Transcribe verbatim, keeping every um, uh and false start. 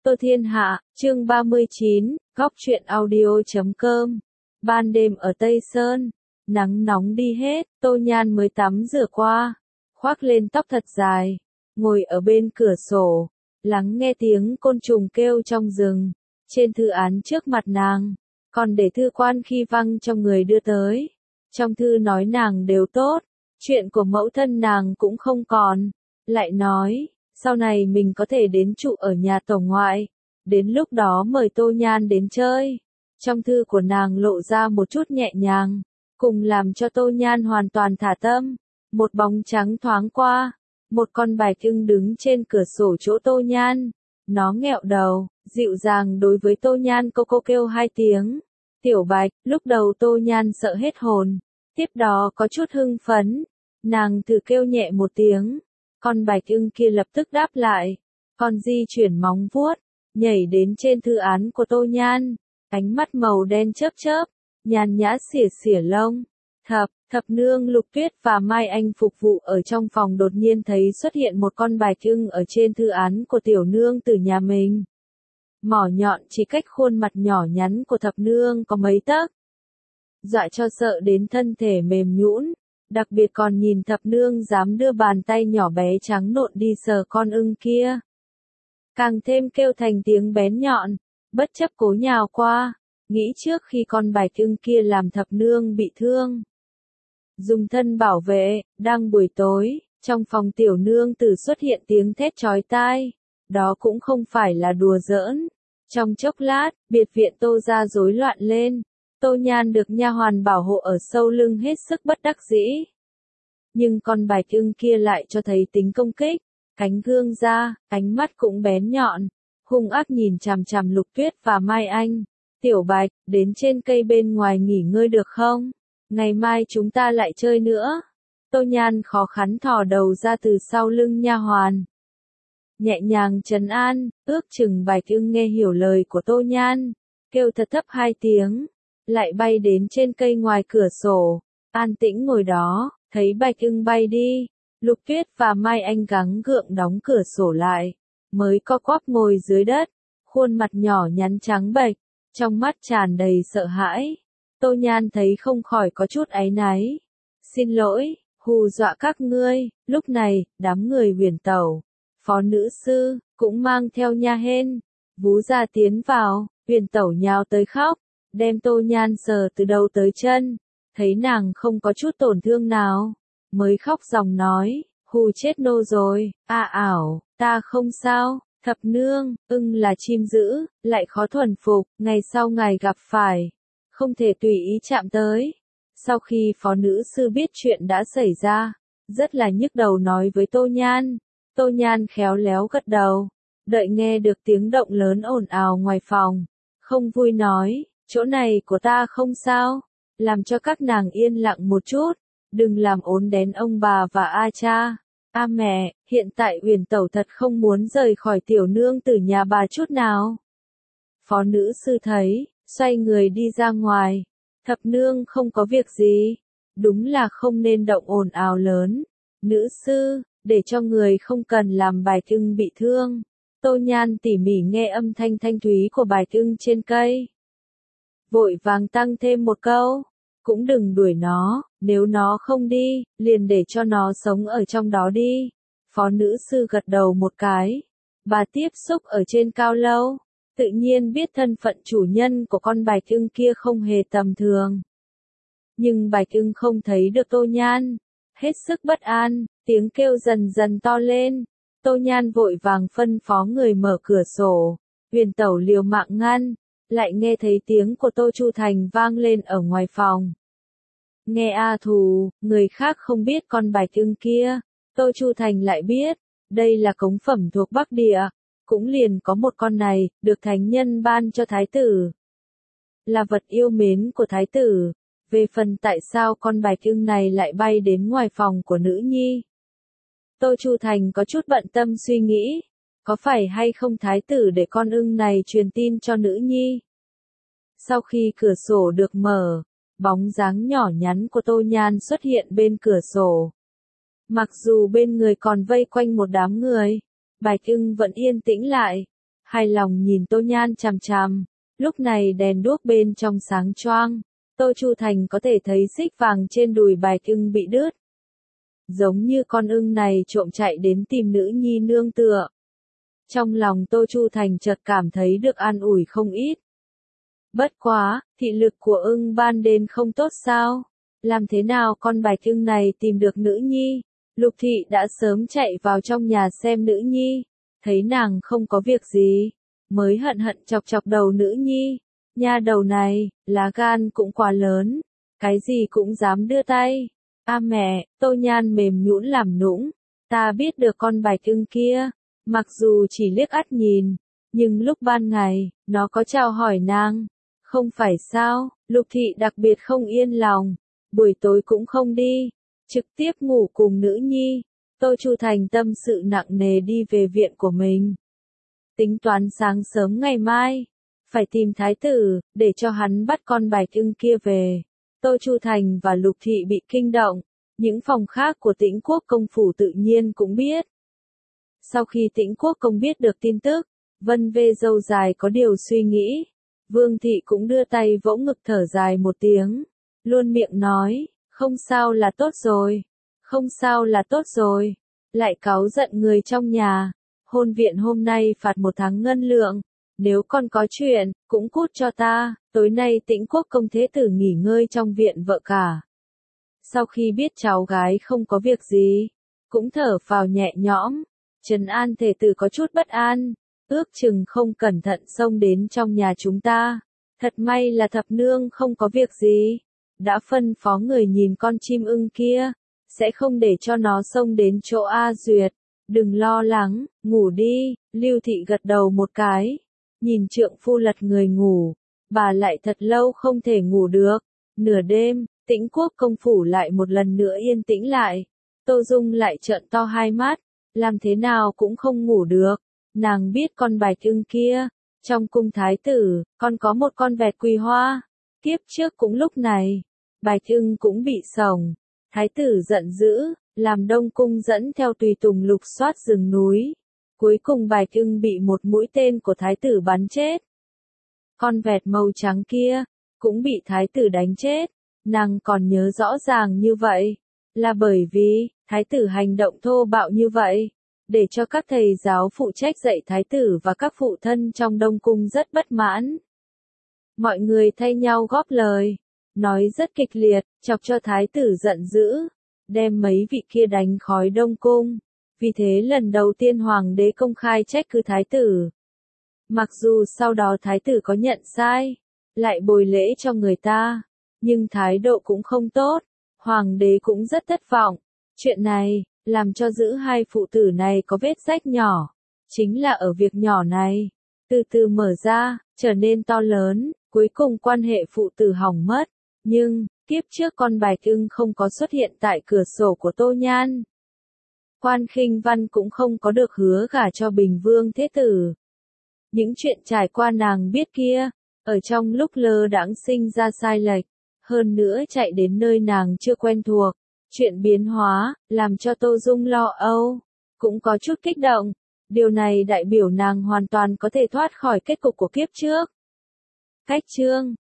Tô Thiên Hạ, chương ba mươi chín, góc truyện audio chấm com. Ban đêm ở Tây Sơn, nắng nóng đi hết, Tô Nhan mới tắm rửa qua, khoác lên tóc thật dài, ngồi ở bên cửa sổ, lắng nghe tiếng côn trùng kêu trong rừng. Trên thư án trước mặt nàng, còn để thư quan khi văng trong người đưa tới. Trong thư nói nàng đều tốt, chuyện của mẫu thân nàng cũng không còn, lại nói, sau này mình có thể đến trụ ở nhà tổ ngoại, đến lúc đó mời Tô Nhan đến chơi. Trong thư của nàng lộ ra một chút nhẹ nhàng, cùng làm cho Tô Nhan hoàn toàn thả tâm. Một bóng trắng thoáng qua, một con bạch ưng đứng trên cửa sổ chỗ Tô Nhan. Nó nghẹo đầu, dịu dàng đối với Tô Nhan cô cô kêu hai tiếng. Tiểu Bạch, lúc đầu Tô Nhan sợ hết hồn, tiếp đó có chút hưng phấn. Nàng thử kêu nhẹ một tiếng, con bạch ưng kia lập tức đáp lại, con di chuyển móng vuốt, nhảy đến trên thư án của Tô Nhan, ánh mắt màu đen chớp chớp, nhàn nhã xỉa xỉa lông. Thập, thập nương Lục Tuyết và Mai Anh phục vụ ở trong phòng đột nhiên thấy xuất hiện một con bạch ưng ở trên thư án của tiểu nương từ nhà mình. Mỏ nhọn chỉ cách khuôn mặt nhỏ nhắn của thập nương có mấy tấc. Dọa cho sợ đến thân thể mềm nhũn, đặc biệt còn nhìn thập nương dám đưa bàn tay nhỏ bé trắng nộn đi sờ con ưng kia. Càng thêm kêu thành tiếng bén nhọn, bất chấp cố nhào qua, nghĩ trước khi con bạch ưng kia làm thập nương bị thương. Dùng thân bảo vệ, đang buổi tối, trong phòng tiểu nương tử xuất hiện tiếng thét chói tai, đó cũng không phải là đùa giỡn. Trong chốc lát, biệt viện Tô gia rối loạn lên, Tô Nhan được nha hoàn bảo hộ ở sau lưng hết sức bất đắc dĩ. Nhưng con bạch ưng kia lại cho thấy tính công kích, cánh gương ra, ánh mắt cũng bén nhọn, hung ác nhìn chằm chằm Lục Tuyết và Mai Anh. Tiểu Bạch, đến trên cây bên ngoài nghỉ ngơi được không? Ngày mai chúng ta lại chơi nữa. Tô Nhan khó khăn thò đầu ra từ sau lưng nha hoàn, nhẹ nhàng trấn an, ước chừng bạch ưng nghe hiểu lời của Tô Nhan, kêu thật thấp hai tiếng, lại bay đến trên cây ngoài cửa sổ, an tĩnh ngồi đó. Thấy bạch ưng bay đi, Lục Tuyết và Mai Anh gắng gượng đóng cửa sổ lại, mới co quắp ngồi dưới đất, khuôn mặt nhỏ nhắn trắng bệch, trong mắt tràn đầy sợ hãi. Tô Nhan thấy không khỏi có chút áy náy. Xin lỗi, hù dọa các ngươi. Lúc này, đám người Huyền Tẩu, phó nữ sư, cũng mang theo nha hên, vú ra tiến vào. Huyền Tẩu nhào tới khóc, đem Tô Nhan sờ từ đầu tới chân, thấy nàng không có chút tổn thương nào, mới khóc ròng nói, hù chết nô rồi. À ảo, ta không sao. Thập nương, ưng là chim dữ, lại khó thuần phục, ngày sau ngài gặp phải, không thể tùy ý chạm tới. Sau khi phó nữ sư biết chuyện đã xảy ra, rất là nhức đầu nói với Tô Nhan. Tô Nhan khéo léo gật đầu, đợi nghe được tiếng động lớn ồn ào ngoài phòng, không vui nói, chỗ này của ta không sao, làm cho các nàng yên lặng một chút, đừng làm ốn đến ông bà và A cha. A mẹ, hiện tại Huyền Tẩu thật không muốn rời khỏi tiểu nương từ nhà bà chút nào. Phó nữ sư thấy, xoay người đi ra ngoài. Thập nương không có việc gì, đúng là không nên động ồn ào lớn. Nữ sư, để cho người không cần làm bạch ưng bị thương. Tô Nhan tỉ mỉ nghe âm thanh thanh thúy của bạch ưng trên cây, vội vàng tăng thêm một câu, cũng đừng đuổi nó, nếu nó không đi, liền để cho nó sống ở trong đó đi. Phó nữ sư gật đầu một cái, bà tiếp xúc ở trên cao lâu, tự nhiên biết thân phận chủ nhân của con bạch ưng kia không hề tầm thường. Nhưng bạch ưng không thấy được Tô Nhan, hết sức bất an, tiếng kêu dần dần to lên. Tô Nhan vội vàng phân phó người mở cửa sổ, Huyền Tẩu liều mạng ngăn, lại nghe thấy tiếng của Tô Chu Thành vang lên ở ngoài phòng. Nghe A Thù, người khác không biết con bạch ưng kia, Tô Chu Thành lại biết, đây là cống phẩm thuộc Bắc Địa, cũng liền có một con này, được thánh nhân ban cho thái tử, là vật yêu mến của thái tử. Về phần tại sao con bạch ưng này lại bay đến ngoài phòng của nữ nhi, Tô Chu Thành có chút bận tâm suy nghĩ, có phải hay không thái tử để con ưng này truyền tin cho nữ nhi. Sau khi cửa sổ được mở, bóng dáng nhỏ nhắn của Tô Nhan xuất hiện bên cửa sổ. Mặc dù bên người còn vây quanh một đám người, bạch ưng vẫn yên tĩnh lại. hài lòng nhìn Tô Nhan chằm chằm. Lúc này đèn đuốc bên trong sáng choang, Tô Chu Thành có thể thấy xích vàng trên đùi Bạch Ưng bị đứt. Giống như con ưng này trộm chạy đến tìm nữ nhi nương tựa. Trong lòng Tô Chu Thành chợt cảm thấy được an ủi không ít. Bất quá, thị lực của ưng ban đêm không tốt sao? Làm thế nào con Bạch Ưng này tìm được nữ nhi? Lục thị đã sớm chạy vào trong nhà xem nữ nhi, thấy nàng không có việc gì, mới hận hận chọc chọc đầu nữ nhi. Nha đầu này, lá gan cũng quá lớn, cái gì cũng dám đưa tay. A mẹ, Tô Nhan mềm nhũn làm nũng, ta biết được con Bạch Ưng kia, mặc dù chỉ liếc ắt nhìn, nhưng lúc ban ngày, nó có chào hỏi nàng. Không phải sao, Lục thị đặc biệt không yên lòng, buổi tối cũng không đi, trực tiếp ngủ cùng nữ nhi. Tô Chu Thành tâm sự nặng nề đi về viện của mình. Tính toán sáng sớm ngày mai, phải tìm thái tử, để cho hắn bắt con Bạch Ưng kia về. Tô Chu Thành và Lục thị bị kinh động, những phòng khác của Tĩnh Quốc công phủ tự nhiên cũng biết. Sau khi Tĩnh Quốc công biết được tin tức, Vân Vê râu dài có điều suy nghĩ. Vương thị cũng đưa tay vỗ ngực thở dài một tiếng, luôn miệng nói, không sao là tốt rồi, không sao là tốt rồi, lại cáu giận người trong nhà. Hôn viện hôm nay phạt một tháng ngân lượng, nếu con có chuyện, cũng cút cho ta. Tối nay Tĩnh Quốc công thế tử nghỉ ngơi trong viện vợ cả. Sau khi biết cháu gái không có việc gì, cũng thở phào nhẹ nhõm. Trấn an thể tử có chút bất an, ước chừng không cẩn thận xông đến trong nhà chúng ta. Thật may là thập nương không có việc gì, đã phân phó người nhìn con chim ưng kia, sẽ không để cho nó xông đến chỗ A Duyệt. Đừng lo lắng, ngủ đi. Lưu thị gật đầu một cái, nhìn trượng phu lật người ngủ, bà lại thật lâu không thể ngủ được. Nửa đêm, Tĩnh Quốc công phủ lại một lần nữa yên tĩnh lại. Tô Dung lại trợn to hai mắt, làm thế nào cũng không ngủ được. Nàng biết con Bạch Ưng kia, trong cung thái tử, còn có một con vẹt Quỳ Hoa. Kiếp trước cũng lúc này, Bạch Ưng cũng bị sổng. Thái tử giận dữ, làm Đông cung dẫn theo tùy tùng lục soát rừng núi. Cuối cùng Bạch Ưng bị một mũi tên của thái tử bắn chết. Con vẹt màu trắng kia, cũng bị thái tử đánh chết. Nàng còn nhớ rõ ràng như vậy, là bởi vì, thái tử hành động thô bạo như vậy, để cho các thầy giáo phụ trách dạy thái tử và các phụ thân trong Đông cung rất bất mãn. Mọi người thay nhau góp lời, nói rất kịch liệt, chọc cho thái tử giận dữ, đem mấy vị kia đánh khói Đông cung. Vì thế lần đầu tiên hoàng đế công khai trách cứ thái tử. Mặc dù sau đó thái tử có nhận sai, lại bồi lễ cho người ta, nhưng thái độ cũng không tốt, hoàng đế cũng rất thất vọng. Chuyện này, làm cho giữ hai phụ tử này có vết rách nhỏ, chính là ở việc nhỏ này, từ từ mở ra, trở nên to lớn, cuối cùng quan hệ phụ tử hỏng mất. Nhưng, kiếp trước con Bạch Ưng không có xuất hiện tại cửa sổ của Tô Nhan. Quan Khinh Văn cũng không có được hứa gả cho Bình Vương Thế Tử. Những chuyện trải qua nàng biết kia, ở trong lúc lơ đãng sinh ra sai lệch, hơn nữa chạy đến nơi nàng chưa quen thuộc. Chuyện biến hóa, làm cho Tô Dung lo âu, cũng có chút kích động. Điều này đại biểu nàng hoàn toàn có thể thoát khỏi kết cục của kiếp trước. Cách chương